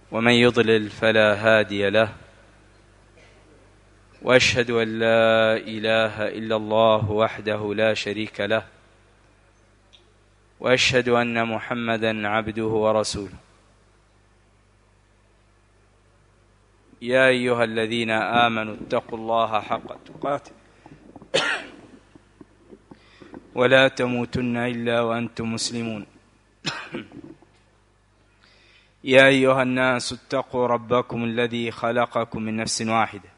ومن يضلل فلا هادي له، وأشهد أن لا إله إلا الله وحده لا شريك له، وأشهد أن محمدا عبده ورسوله. يا أيها الذين آمنوا اتقوا الله حق تقاته ولا تموتن إلا وأنتم مسلمون. يا أيها الناس اتقوا ربكم الذي خلقكم من نفس واحدة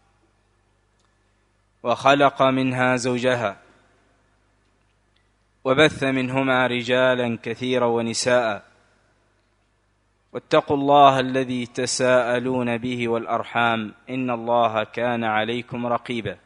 وخلق منها زوجها وبث منهما رجالا كثيرا ونساء، واتقوا الله الذي تساءلون به والأرحام إن الله كان عليكم رقيبا.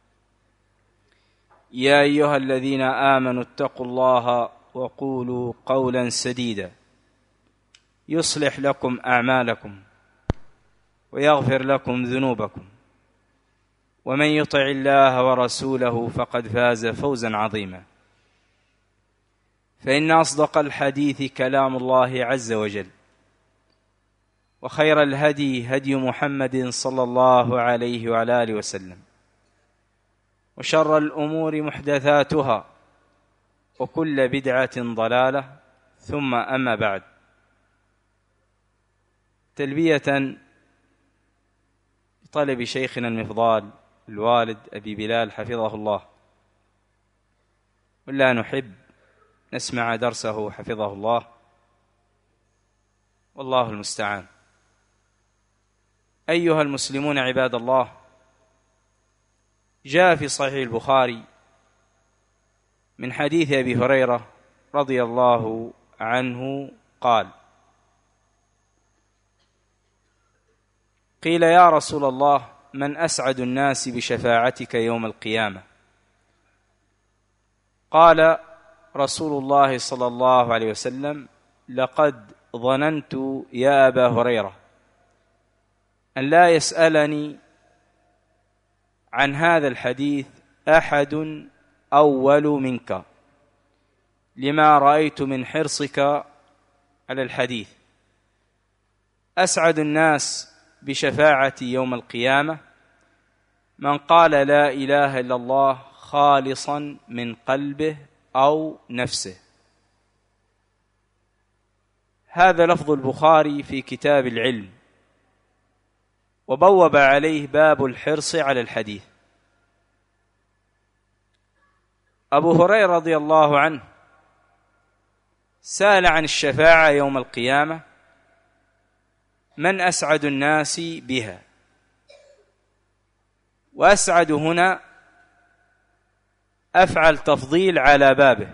يا أيها الذين آمنوا اتقوا الله وقولوا قولا سديدا يصلح لكم أعمالكم ويغفر لكم ذنوبكم، ومن يطع الله ورسوله فقد فاز فوزا عظيما. فإن أصدق الحديث كلام الله عز وجل، وخير الهدي هدي محمد صلى الله عليه وعلى آله وسلم، وشر الأمور محدثاتها، وكل بدعة ضلالة، ثم أما بعد. تلبية طلب شيخنا المفضال الوالد أبي بلال حفظه الله، ولا نحب نسمع درسه حفظه الله، والله المستعان. أيها المسلمون عباد الله، جاء في صحيح البخاري من حديث أبي هريرة رضي الله عنه قال: قيل يا رسول الله من أسعد الناس بشفاعتك يوم القيامة؟ قال رسول الله صلى الله عليه وسلم: لقد ظننت يا أبا هريرة أن لا يسألني عن هذا الحديث أحد أول منك، لما رأيت من حرصك على الحديث. أسعد الناس بشفاعتي يوم القيامة من قال لا إله إلا الله خالصا من قلبه أو نفسه. هذا لفظ البخاري في كتاب العلم، وبوب عليه باب الحرص على الحديث. أبو هريرة رضي الله عنه سأل عن الشفاعة يوم القيامة: من أسعد الناس بها؟ وأسعد هنا أفعل تفضيل على بابه،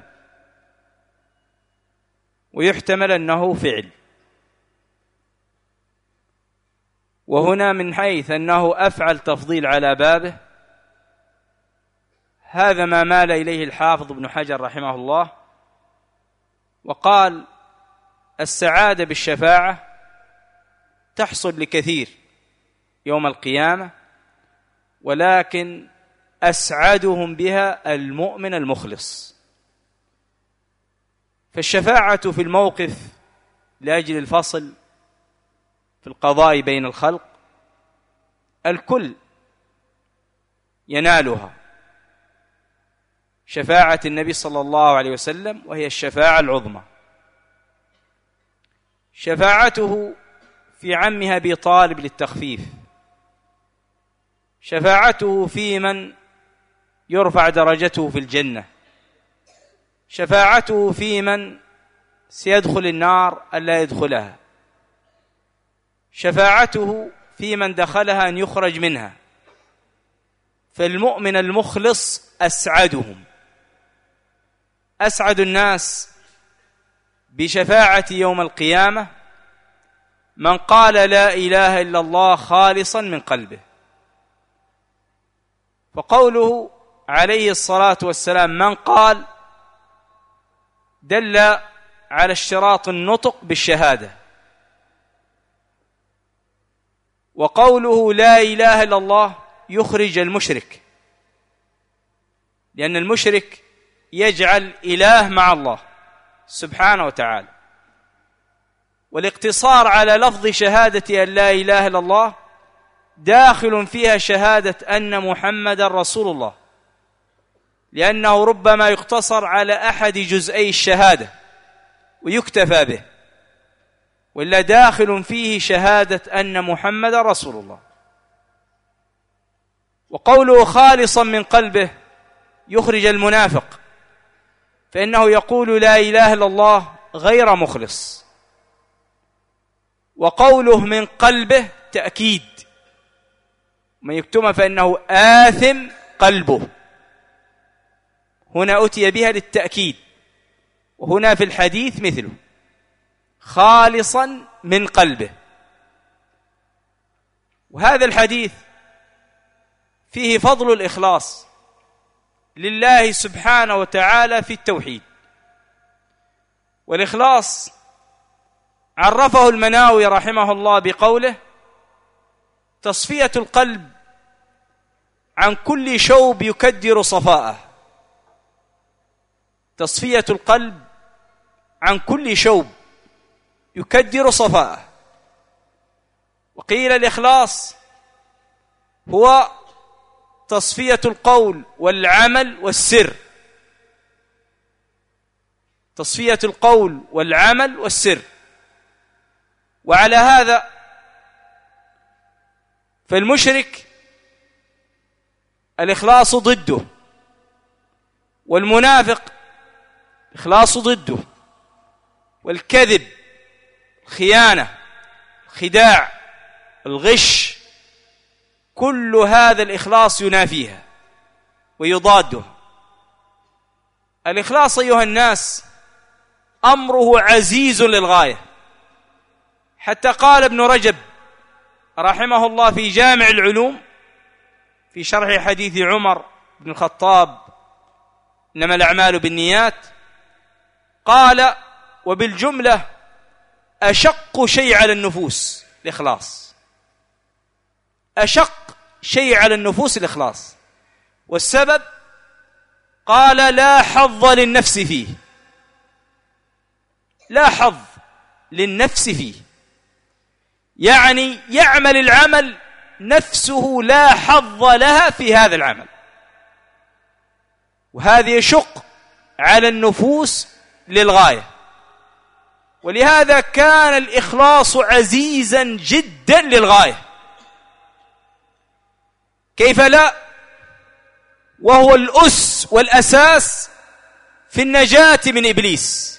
ويحتمل أنه فعل، وهنا من حيث أنه أفعل تفضيل على بابه، هذا ما مال إليه الحافظ ابن حجر رحمه الله، وقال: السعادة بالشفاعة تحصل لكثير يوم القيامة، ولكن أسعدهم بها المؤمن المخلص. فالشفاعة في الموقف لأجل الفصل في القضاء بين الخلق الكل ينالها، شفاعة النبي صلى الله عليه وسلم، وهي الشفاعة العظمى. شفاعته في عمه أبي طالب للتخفيف، شفاعته في من يرفع درجته في الجنة، شفاعته في من سيدخل النار ألا يدخلها، شفاعته في من دخلها أن يخرج منها. فالمؤمن المخلص أسعدهم، أسعد الناس بشفاعة يوم القيامة من قال لا إله إلا الله خالصا من قلبه. فقوله عليه الصلاة والسلام من قال دل على اشتراط النطق بالشهادة، وقوله لا إله إلا الله يخرج المشرك، لأن المشرك يجعل إله مع الله سبحانه وتعالى. والاقتصار على لفظ شهادة أن لا إله إلا الله داخل فيها شهادة أن محمدا رسول الله، لأنه ربما يقتصر على أحد جزئي الشهادة ويكتفى به، وإلا داخل فيه شهادة أن محمدا رسول الله. وقوله خالصا من قلبه يخرج المنافق، فإنه يقول لا إله إلا الله غير مخلص، وقوله من قلبه تأكيد، من يكتمها فإنه آثم قلبه، هنا أتي بها للتأكيد، وهنا في الحديث مثله خالصا من قلبه. وهذا الحديث فيه فضل الإخلاص لله سبحانه وتعالى في التوحيد. والإخلاص عرفه المناوي رحمه الله بقوله تصفية القلب عن كل شوب يكدر صفاءه، تصفية القلب عن كل شوب يكدر صفاءه. وقيل الإخلاص هو تصفية القول والعمل والسر، تصفية القول والعمل والسر. وعلى هذا فالمشرك الإخلاص ضده، والمنافق الإخلاص ضده، والكذب الخيانة الخداع الغش، كل هذا الإخلاص ينافيها ويضادها. الإخلاص أيها الناس أمره عزيز للغاية، حتى قال ابن رجب رحمه الله في جامع العلوم في شرح حديث عمر بن الخطاب إنما الأعمال بالنيات، قال وبالجملة أشق شيء على النفوس الإخلاص، أشق شيء على النفوس الإخلاص. والسبب قال لا حظ للنفس فيه، لا حظ للنفس فيه، يعني يعمل العمل نفسه لا حظ لها في هذا العمل، وهذا يشق على النفوس للغاية. ولهذا كان الإخلاص عزيزا جدا للغاية، كيف لا، وهو الأس والأساس في النجاة من إبليس،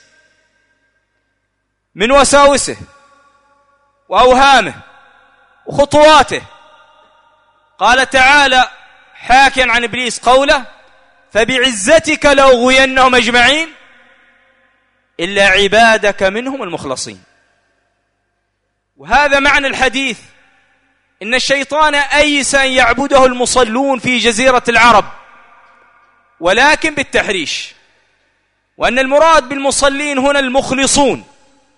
من وساوسه وأوهامه وخطواته. قال تعالى حاكيا عن إبليس قوله فبعزتك لأغوينهم أجمعين إلا عبادك منهم المخلصين. وهذا معنى الحديث، إن الشيطان أيس أن يعبده المصلون في جزيرة العرب ولكن بالتحريش، وأن المراد بالمصلين هنا المخلصون،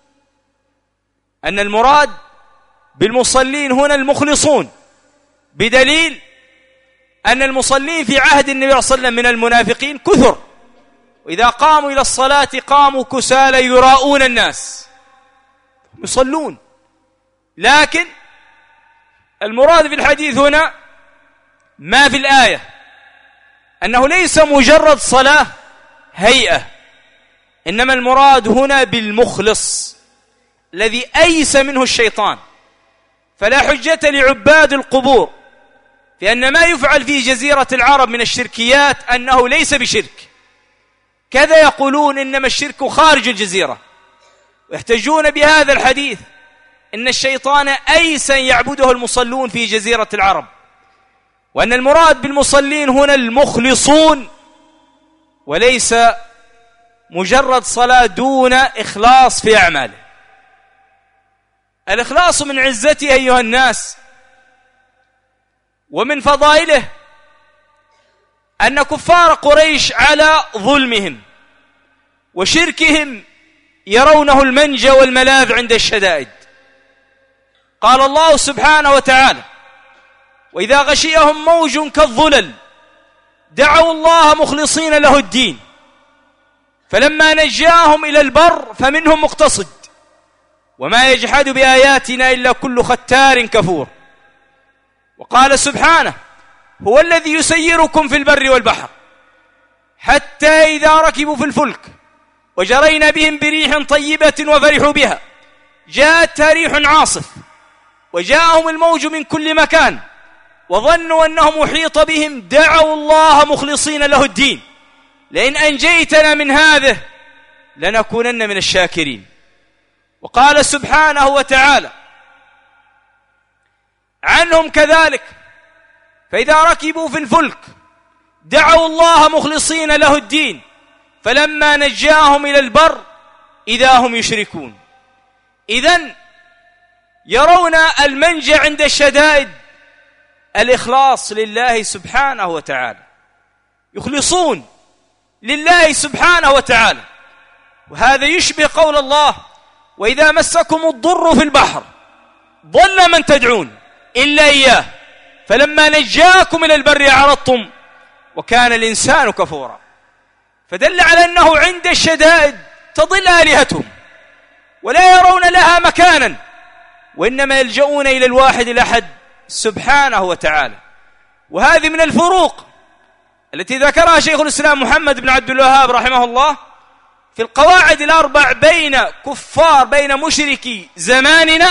أن المراد بالمصلين هنا المخلصون، بدليل أن المصلين في عهد النبي صلى الله عليه وسلم من المنافقين كثر، وإذا قاموا إلى الصلاة قاموا كسالى يراؤون الناس يصلون. لكن المراد في الحديث هنا ما في الآية، أنه ليس مجرد صلاة هيئة، إنما المراد هنا بالمخلص الذي أيس منه الشيطان. فلا حجة لعباد القبور في أن ما يفعل في جزيرة العرب من الشركيات أنه ليس بشرك، كذا يقولون إنما الشرك خارج الجزيرة، ويحتجون بهذا الحديث إن الشيطان أيس أن يعبده المصلون في جزيرة العرب، وأن المراد بالمصلين هنا المخلصون، وليس مجرد صلاة دون إخلاص في أعماله. الإخلاص من عزته أيها الناس ومن فضائله أن كفار قريش على ظلمهم وشركهم يرونه المنجى والملاذ عند الشدائد. قال الله سبحانه وتعالى وإذا غشيهم موج كالظلل دعوا الله مخلصين له الدين فلما نجاهم إلى البر فمنهم مقتصد وما يجحد بآياتنا إلا كل ختار كفور. وقال سبحانه: هو الذي يسيركم في البر والبحر حتى إذا ركبوا في الفلك وجرينا بهم بريح طيبة وفرحوا بها جاءتها ريح عاصف وجاءهم الموج من كل مكان وظنوا أنهم محيط بهم دعوا الله مخلصين له الدين لئن أنجيتنا من هذه لنكونن من الشاكرين. وقال سبحانه وتعالى عنهم كذلك: فإذا ركبوا في الفلك دعوا الله مخلصين له الدين فلما نجاهم إلى البر إذا هم يشركون. إذن يرون المنجا عند الشدائد الإخلاص لله سبحانه وتعالى، يخلصون لله سبحانه وتعالى. وهذا يشبه قول الله: وإذا مسكم الضر في البحر ضل من تدعون إلا إياه فلما نجاكم إلى البر عرضتم وكان الإنسان كفورا. فدل على أنه عند الشدائد تضل آلهتهم ولا يرون لها مكانا، وإنما يلجؤون إلى الواحد الأحد سبحانه وتعالى. وهذه من الفروق التي ذكرها شيخ الإسلام محمد بن عبد الوهاب رحمه الله في القواعد الأربع بين مشركي زماننا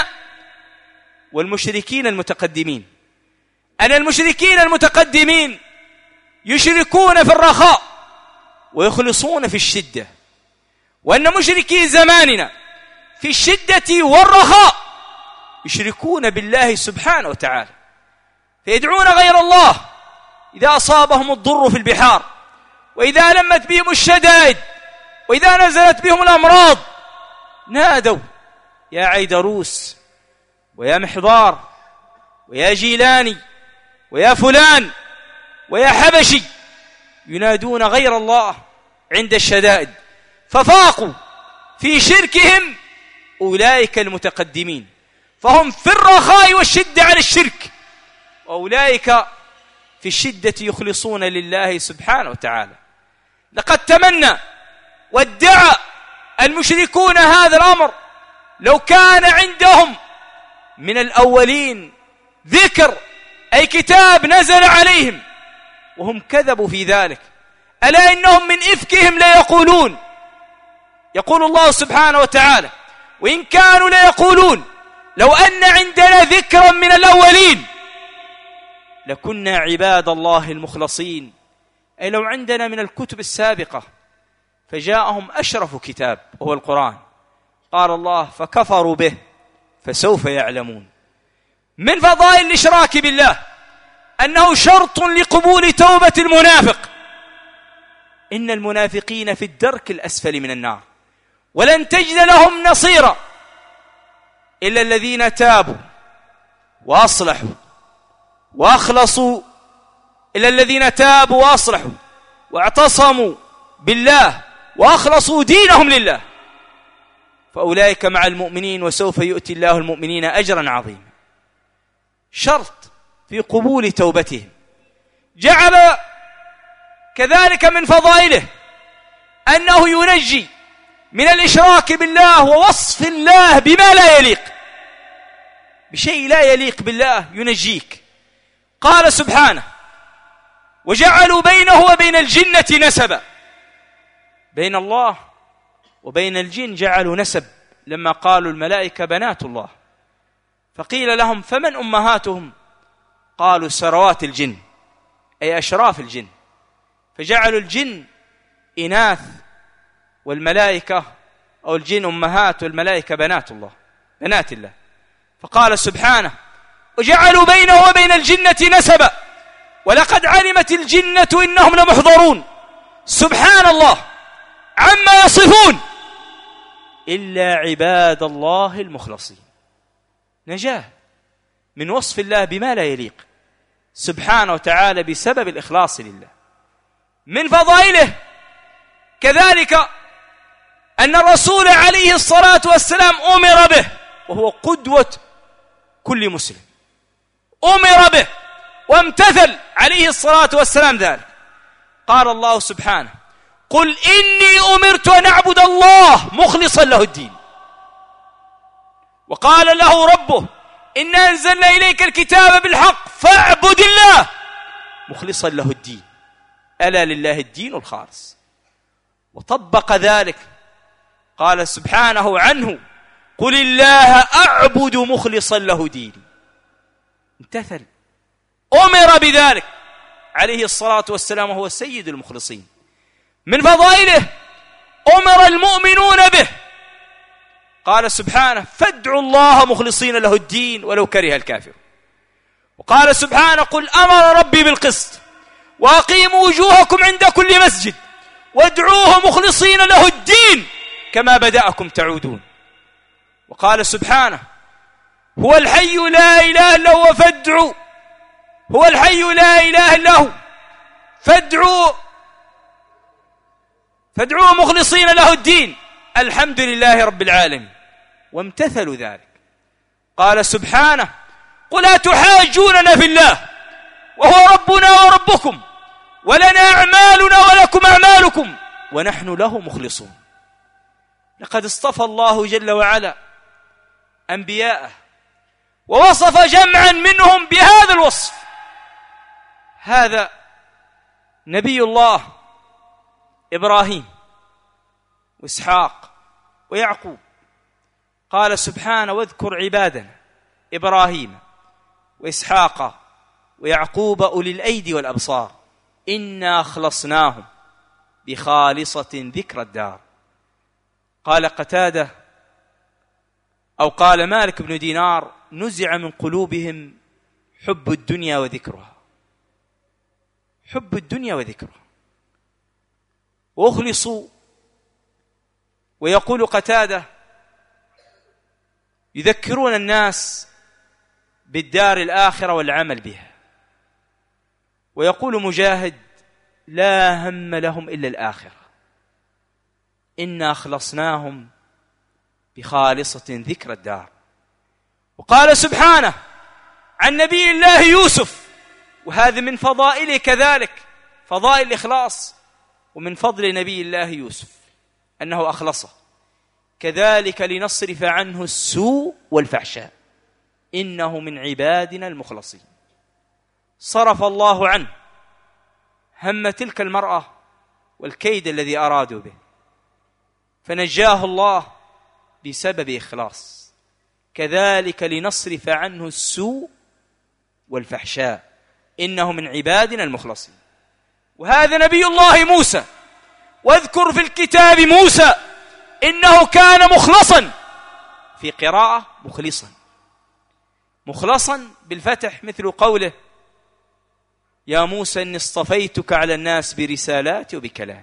والمشركين المتقدمين. أن المشركين المتقدمين يشركون في الرخاء ويخلصون في الشدة، وأن مشركي زماننا في الشدة والرخاء يشركون بالله سبحانه وتعالى، فيدعون غير الله إذا أصابهم الضر في البحار، وإذا لمت بهم الشدائد، وإذا نزلت بهم الأمراض نادوا: يا عيدروس، ويا محضار، ويا جيلاني، ويا فلان، ويا حبشي، ينادون غير الله عند الشدائد. ففاقوا في شركهم أولئك المتقدمين، فهم في الرخاء والشدة على الشرك، وأولئك في الشدة يخلصون لله سبحانه وتعالى. لقد تمنى وادعى المشركون هذا الأمر لو كان عندهم من الأولين ذكر أي كتاب نزل عليهم، وهم كذبوا في ذلك. ألا إنهم من إفكهم لا يقولون، يقول الله سبحانه وتعالى: وإن كانوا لا يقولون لو أن عندنا ذكرا من الأولين لكنا عباد الله المخلصين، أي لو عندنا من الكتب السابقة. فجاءهم أشرف كتاب وهو القرآن، قال الله: فكفروا به فسوف يعلمون. من فضائل الإشراك بالله أنه شرط لقبول توبة المنافق. إن المنافقين في الدرك الأسفل من النار ولن تجد لهم نصيرا إلا الذين تابوا وأصلحوا وأخلصوا، إلا الذين تابوا وأصلحوا واعتصموا بالله وأخلصوا دينهم لله، فأولئك مع المؤمنين وسوف يؤتي الله المؤمنين أجرا عظيما. شرط في قبول توبتهم. جعل كذلك من فضائله أنه ينجي من الإشراك بالله ووصف الله بما لا يليق، بشيء لا يليق بالله ينجيك. قال سبحانه: وجعلوا بينه وبين الجنة نسبا. بين الله وبين الجن جعلوا نسب لما قالوا الملائكة بنات الله، فقيل لهم: فمن أمهاتهم؟ قالوا: سروات الجن، أي أشراف الجن. فجعلوا الجن إناث والملائكة، أو الجن أمهات والملائكة بنات الله. فقال سبحانه: وجعلوا بينه وبين الجنة نسبا ولقد علمت الجنة إنهم لمحضرون. سبحان الله عما يصفون إلا عباد الله المخلصين. نجاه من وصف الله بما لا يليق سبحانه وتعالى بسبب الإخلاص لله. من فضائله كذلك أن الرسول عليه الصلاة والسلام أمر به، وهو قدوة كل مسلم، أمر به وامتثل عليه الصلاة والسلام ذلك. قال الله سبحانه: قل إني أمرت أن أعبد الله مخلصا له الدين. وقال له ربه إنا أنزلنا إليك الكتاب بالحق فاعبد الله مخلصا له الدين، ألا لله الدين الخالص. وطبق ذلك، قال سبحانه عنه قل الله أعبد مخلصا له ديني. امتثل، أمر بذلك عليه الصلاة والسلام، وهو سيد المخلصين. من فضائله أمر المؤمنون به، قال سبحانه فادعوا الله مخلصين له الدين ولو كره الكافر. وقال سبحانه قل أمر ربي بالقسط وأقيموا وجوهكم عند كل مسجد وادعوه مخلصين له الدين كما بدأكم تعودون. وقال سبحانه هو الحي لا إله إلا هو فادعوا، هو الحي لا إله إلا هو فادعوه مخلصين له الدين الحمد لله رب العالمين. وامتثلوا ذلك. قال سبحانه قل أتحاجوننا في الله وهو ربنا وربكم ولنا أعمالنا ولكم أعمالكم ونحن له مخلصون. لقد اصطفى الله جل وعلا أنبياءه ووصف جمعا منهم بهذا الوصف. هذا نبي الله إبراهيم وإسحاق ويعقوب. قال سبحانه واذكر عبادنا إبراهيم وإسحاق ويعقوب أولي الأيدي والأبصار إنا أخلصناهم بخالصة ذكر الدار. قال قتادة أو قال مالك بن دينار نزع من قلوبهم حب الدنيا وذكرها، حب الدنيا وذكرها، وأخلصوا. ويقول قتادة يذكرون الناس بالدار الآخرة والعمل بها. ويقول مجاهد لا هم لهم إلا الآخرة إنا أخلصناهم بخالصة ذكر الدار. وقال سبحانه عن نبي الله يوسف، وهذا من فضائله كذلك، فضائل الإخلاص، ومن فضل نبي الله يوسف أنه أخلصه. كذلك لنصرف عنه السوء والفحشاء إنه من عبادنا المخلصين. صرف الله عنه هم تلك المرأة والكيد الذي أرادوا به، فنجاه الله بسبب إخلاص. كذلك لنصرف عنه السوء والفحشاء إنه من عبادنا المخلصين. وهذا نبي الله موسى، واذكر في الكتاب موسى إنه كان مخلصا، في قراءة مخلصا، مخلصا بالفتح مثل قوله يا موسى إني اصطفيتك على الناس برسالاتي وبكلام،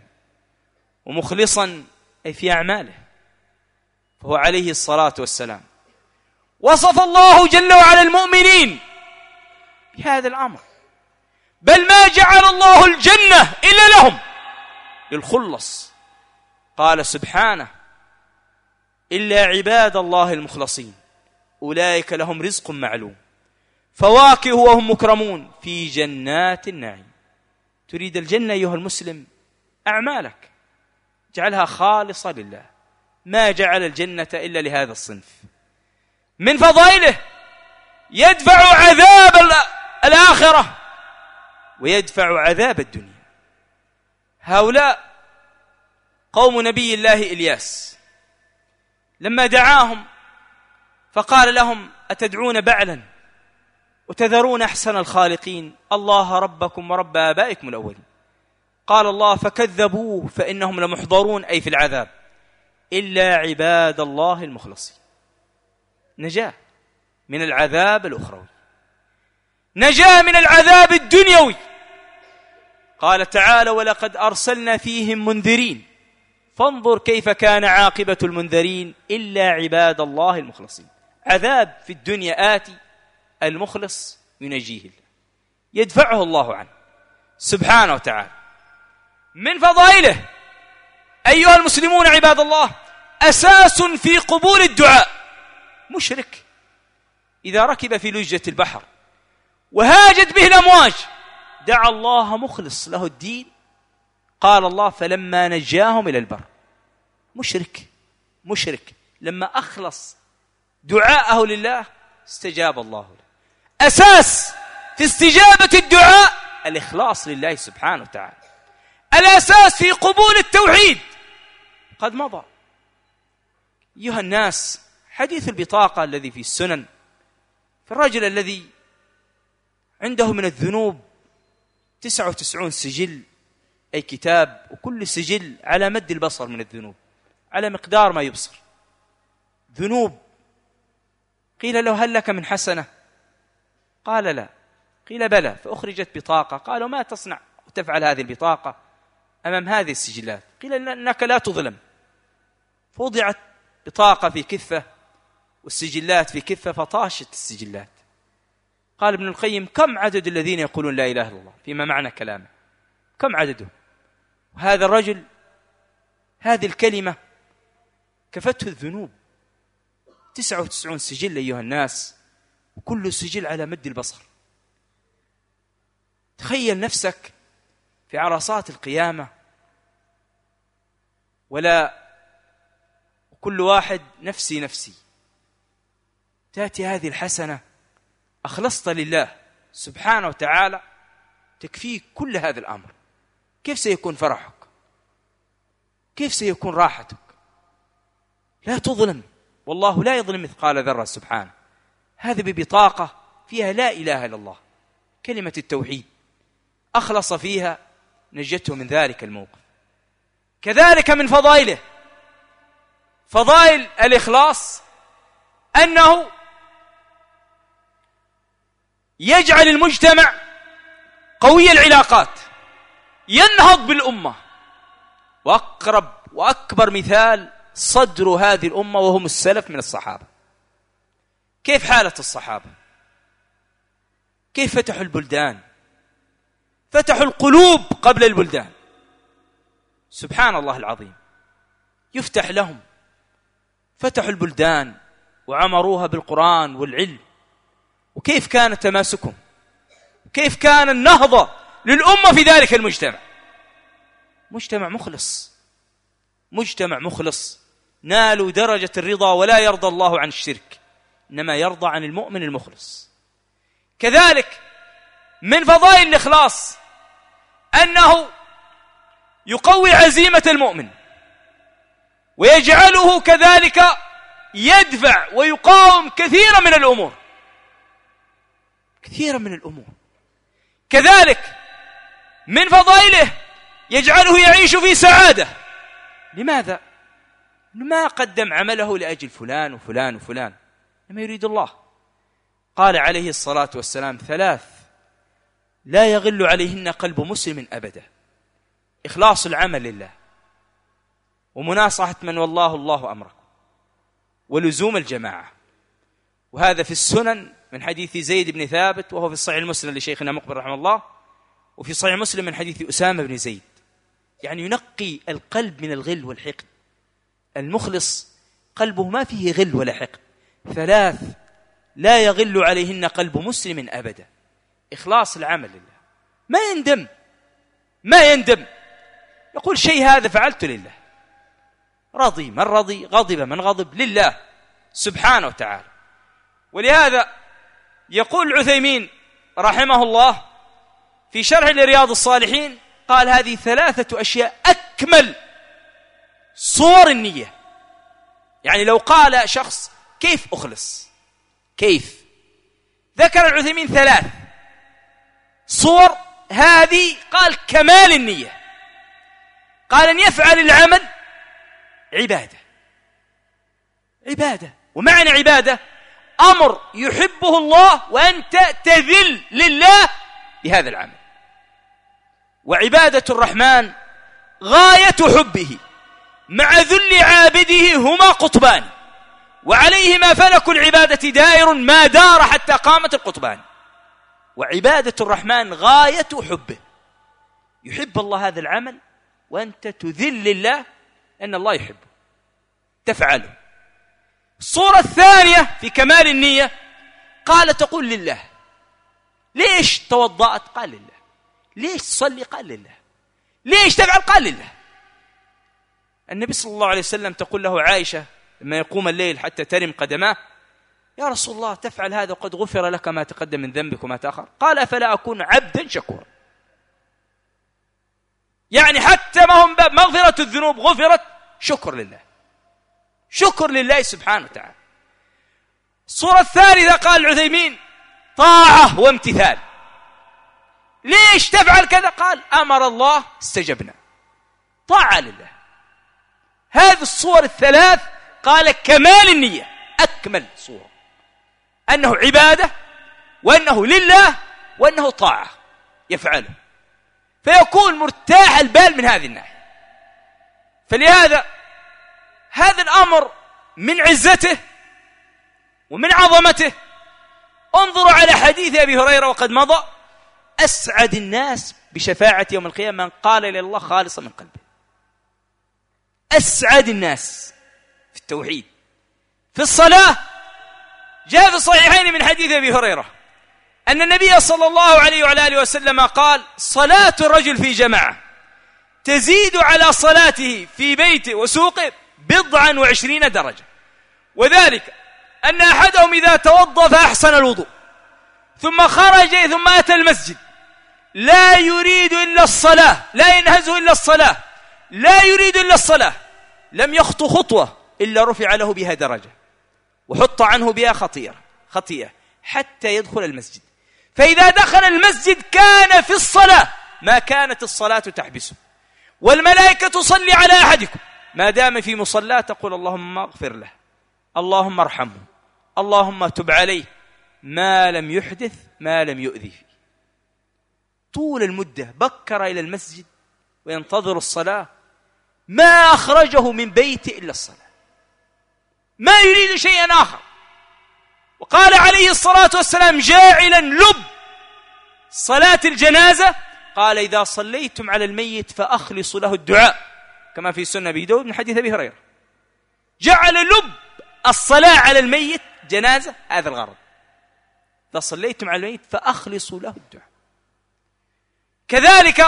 ومخلصا أي في أعماله. فهو عليه الصلاة والسلام وصف الله جل وعلا المؤمنين بهذا الأمر، بل ما جعل الله الجنة إلا لهم للخلص. قال سبحانه إلا عباد الله المخلصين أولئك لهم رزق معلوم فواكه وهم مكرمون في جنات النعيم. تريد الجنة أيها المسلم، أعمالك جعلها خالصة لله، ما جعل الجنة إلا لهذا الصنف. من فضائله يدفع عذاب الآخرة ويدفع عذاب الدنيا. هؤلاء قوم نبي الله إلياس لما دعاهم فقال لهم أتدعون بعلا وتذرون أحسن الخالقين الله ربكم ورب آبائكم الأولين. قال الله فكذبوه فإنهم لمحضرون أي في العذاب إلا عباد الله المخلصين. نجاة من العذاب الأخروي، نجاة من العذاب الدنيوي. قال تعالى ولقد أرسلنا فيهم منذرين فانظر كيف كان عاقبة المنذرين إلا عباد الله المخلصين. عذاب في الدنيا آتي، المخلص ينجيه الله، يدفعه الله عنه سبحانه وتعالى. من فضائله أيها المسلمون عباد الله أساس في قبول الدعاء. مشرك إذا ركب في لجة البحر وهاجت به الأمواج دعا الله مخلص له الدين، قال الله فلما نجاهم إلى البر. مشرك لما أخلص دعاءه لله استجاب الله له. أساس في استجابة الدعاء الإخلاص لله سبحانه وتعالى. الأساس في قبول التوحيد قد مضى. أيها الناس، حديث البطاقة الذي في السنن في الرجل الذي عنده من الذنوب 99 سجل، أي كتاب، وكل سجل على مد البصر من الذنوب، على مقدار ما يبصر ذنوب. قيل له: هل لك من حسنة؟ قال: لا. قيل: بلى. فأخرجت بطاقة. قالوا: ما تصنع وتفعل هذه البطاقة أمام هذه السجلات؟ قيل: إنك لا تظلم. فوضعت بطاقة في كفة والسجلات في كفة، فطاشت السجلات. قال ابن القيم: كم عدد الذين يقولون لا إله إلا الله؟ فيما معنى كلامه كم عدده؟ وهذا الرجل هذه الكلمة كفته الذنوب. 99 سجل أيها الناس، وكل سجل على مد البصر. تخيل نفسك في عرصات القيامة، ولا كل واحد نفسي نفسي. تأتي هذه الحسنة أخلصت لله سبحانه وتعالى تكفيك كل هذا الأمر. كيف سيكون فرحك؟ كيف سيكون راحتك؟ لا تظلم، والله لا يظلم مثقال ذرة سبحانه. هذه ببطاقة فيها لا إله إلا الله، كلمة التوحيد، أخلص فيها نجته من ذلك الموقف. كذلك من فضائله، فضائل الإخلاص أنه يجعل المجتمع قوي العلاقات، ينهض بالأمة. وأقرب وأكبر مثال صدر هذه الأمة وهم السلف من الصحابة. كيف حالة الصحابة؟ كيف فتحوا البلدان، فتحوا القلوب قبل البلدان. سبحان الله العظيم، يفتح لهم، فتحوا البلدان وعمروها بالقرآن والعلم. وكيف كان تماسكهم، كيف كان النهضة للأمة في ذلك المجتمع. مجتمع مخلص، مجتمع مخلص، نالوا درجة الرضا، ولا يرضى الله عن الشرك، إنما يرضى عن المؤمن المخلص. كذلك من فضائل الإخلاص أنه يقوي عزيمة المؤمن، ويجعله كذلك يدفع ويقاوم كثيرا من الأمور، كثيرا من الأمور. كذلك من فضائله يجعله يعيش في سعادة. لماذا؟ ما قدم عمله لأجل فلان وفلان وفلان، لما يريد الله. قال عليه الصلاة والسلام: 3 لا يغل عليهن قلب مسلم أبدا: إخلاص العمل لله، ومناصحة من والله الله أمركم، ولزوم الجماعة. وهذا في السنن من حديث زيد بن ثابت، وهو في الصحيح المسند لشيخنا مقبل رحمه الله، وفي صحيح مسلم من حديث أسامة بن زيد. يعني ينقي القلب من الغل والحقد. المخلص قلبه ما فيه غل ولا حقد. 3 لا يغل عليهن قلب مسلم أبدا: إخلاص العمل لله. ما يندم، يقول شيء هذا فعلت لله، رضي من رضي، غضب من غضب، لله سبحانه وتعالى. ولهذا يقول العثيمين رحمه الله في شرح لرياض الصالحين، قال: هذه 3 أشياء أكمل صور النية. يعني لو قال شخص: كيف أخلص؟ كيف؟ ذكر العثيمين 3 صور. هذه قال كمال النية. قال: أن يفعل العمل عبادة. ومعنى عبادة أمر يحبه الله، وأنت تذل لله بهذا العمل. وعبادة الرحمن غاية حبه مع ذل عابده هما قطبان، وعليهما فلك العبادة دائر ما دار حتى قامت القطبان. وعبادة الرحمن غاية حبه، يحب الله هذا العمل، وأنت تذل الله أن الله يحبه، تفعله. الصورة الثانية في كمال النية، قال: تقول لله. ليش توضأت؟ قال لله. ليش تصلي؟ قال لله. ليش تفعل؟ قال لله. النبي صلى الله عليه وسلم تقول له عائشة لما يقوم الليل حتى ترم قدماه: يا رسول الله تفعل هذا وقد غفر لك ما تقدم من ذنبك وما تأخر؟ قال أفلا أكون عبدا شكورا. يعني حتى ما هم مغفرة الذنوب غفرت، شكر لله، شكر لله سبحانه وتعالى. الصورة الثالثة قال العثيمين طاعة وامتثال. ليش تفعل كذا؟ قال أمر الله استجبنا، طاعة لله. هذه الصور الثلاث قال كمال النية، أكمل صورة، أنه عبادة وأنه لله وأنه طاعة يفعله، فيكون مرتاح البال من هذه الناحية. فلهذا هذا الأمر من عزته ومن عظمته. انظروا على حديث أبي هريرة وقد مضى: أسعد الناس بشفاعة يوم القيامة من قال إلى الله خالصا من قلبه. أسعد الناس في التوحيد. في الصلاة جاء في الصحيحين من حديث أبي هريرة أن النبي صلى الله عليه وعلى آله وسلم قال: صلاة الرجل في جماعة تزيد على صلاته في بيته وسوقه 20 درجة، وذلك أن أحدهم إذا توضأ فأحسن الوضوء ثم خرج ثم أتى المسجد لا يريد إلا الصلاة، لا ينهزه إلا الصلاة، لا يريد إلا الصلاة، لم يخطو خطوة إلا رفع له بها درجة وحط عنه بها خطيئة حتى يدخل المسجد. فإذا دخل المسجد كان في الصلاة ما كانت الصلاة تحبسه، والملائكة تصلي على أحدكم ما دام في مصلاه تقول اللهم اغفر له، اللهم ارحمه، اللهم تب عليه، ما لم يحدث ما لم يؤذي فيه. طول المدة بكر إلى المسجد وينتظر الصلاة، ما أخرجه من بيته إلا الصلاة، ما يريد شيئا آخر. وقال عليه الصلاة والسلام جاعلا لب صلاة الجنازة، قال: إذا صليتم على الميت فأخلصوا له الدعاء، كما في سنة أبي داود من حديث أبي هريرة. جعل لب الصلاة على الميت جنازة هذا الغرض: إذا صليتم على الميت فأخلصوا له الدعاء. كذلك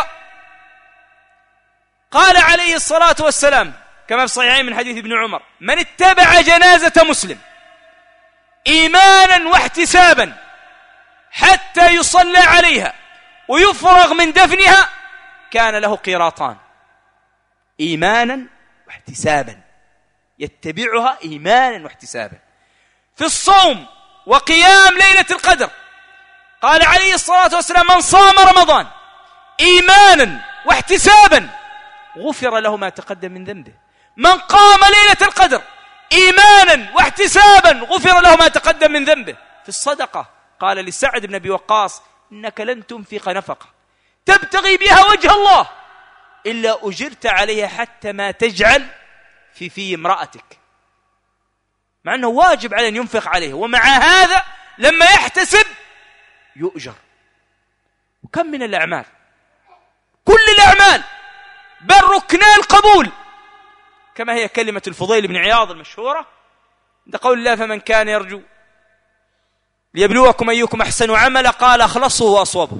قال عليه الصلاة والسلام كما في الصحيحين من حديث ابن عمر: من اتبع جنازة مسلم إيمانا واحتسابا حتى يصلى عليها ويفرغ من دفنها كان له قيراطان. إيمانا واحتسابا، يتبعها إيمانا واحتسابا. في الصوم وقيام ليلة القدر قال عليه الصلاة والسلام: من صام رمضان إيمانا واحتسابا غفر له ما تقدم من ذنبه. من قام ليلة القدر إيمانا واحتسابا غفر له ما تقدم من ذنبه. في الصدقة قال لسعد بن أبي وقاص: إنك لن تنفق نفقة تبتغي بها وجه الله إلا أجرت عليها حتى ما تجعل في امرأتك. مع أنه واجب عليه أن ينفق عليه، ومع هذا لما يحتسب يؤجر. وكم من الأعمال، كل الأعمال بل ركنا القبول، كما هي كلمة الفضيل بن عياض المشهورة عند قول الله: فمن كان يرجو ليبلوكم أيكم أحسن عملا قال أخلصه وأصوبه.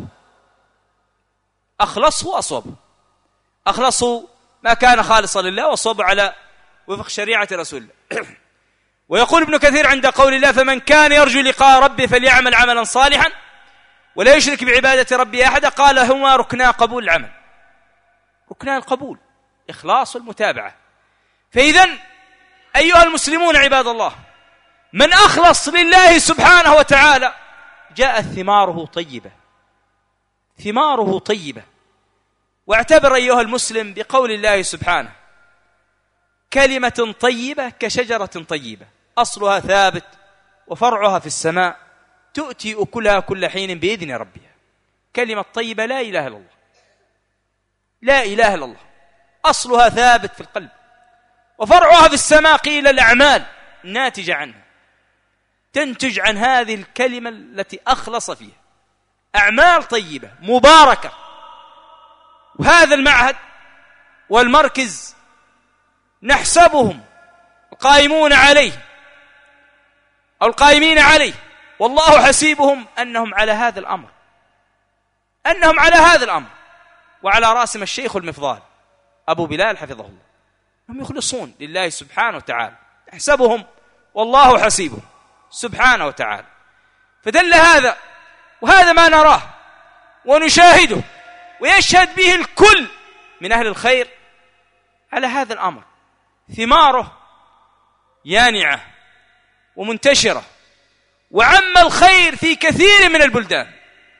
أخلصه وأصوبه، أخلصه ما كان خالصا لله، وصوب على وفق شريعة رسول الله. ويقول ابن كثير عند قول الله: فمن كان يرجو لقاء ربه فليعمل عملا صالحا ولا يشرك بعبادة ربه أحدا قال هما ركنا قبول العمل، ركنا القبول، إخلاص والمتابعة. فإذن أيها المسلمون عباد الله، من أخلص لله سبحانه وتعالى جاءت ثماره طيبة، ثماره طيبة. واعتبر أيها المسلم بقول الله سبحانه: كلمة طيبة كشجرة طيبة أصلها ثابت وفرعها في السماء تؤتي أكلها كل حين بإذن ربها. كلمة طيبة لا إله إلا الله، لا إله إلا الله، أصلها ثابت في القلب وفرعها في السماء. قيل الأعمال الناتجة عنها تنتج عن هذه الكلمة التي أخلص فيها، أعمال طيبة مباركة. وهذا المعهد والمركز نحسبهم القائمون عليه أو القائمين عليه، والله حسيبهم أنهم على هذا الأمر، أنهم على هذا الأمر، وعلى راسهم الشيخ المفضال أبو بلال حفظه الله. هم يخلصون لله سبحانه وتعالى، نحسبهم والله حسيبهم. سبحانه وتعالى. فدل هذا، وهذا ما نراه ونشاهده ويشهد به الكل من أهل الخير على هذا الأمر، ثماره يانعة ومنتشرة، وعم الخير في كثير من البلدان.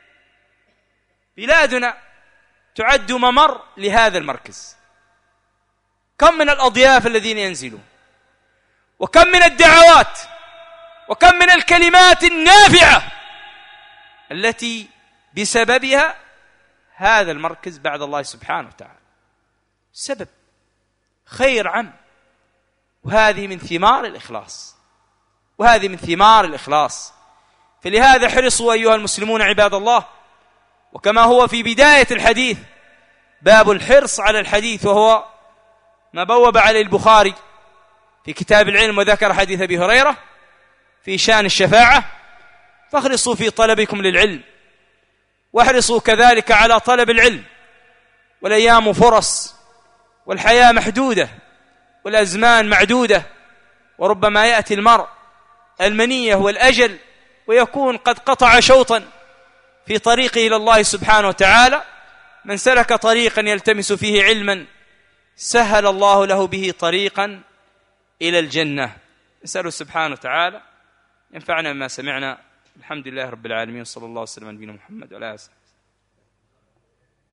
بلادنا تعد ممر لهذا المركز. كم من الأضياف الذين ينزلون، وكم من الدعوات، وكم من الكلمات النافعة التي بسببها هذا المركز بعد الله سبحانه وتعالى سبب خير عام. وهذه من ثمار الإخلاص، وهذه من ثمار الإخلاص. فلهذا حرصوا أيها المسلمون عباد الله، وكما هو في بداية الحديث باب الحرص على الحديث، وهو ما بوب عليه البخاري في كتاب العلم وذكر حديث أبي هريرة في شأن الشفاعة، فاحرصوا في طلبكم للعلم، واحرصوا كذلك على طلب العلم. والأيام فرص، والحياة محدودة، والأزمان معدودة، وربما يأتي المرء المنية والأجل ويكون قد قطع شوطا في طريقه إلى الله سبحانه وتعالى. من سلك طريقا يلتمس فيه علما سهل الله له به طريقا إلى الجنة. نسأله سبحانه وتعالى ينفعنا بما سمعنا. الحمد لله رب العالمين، صلى الله وسلم على نبينا محمد وعلى آله وصحبه.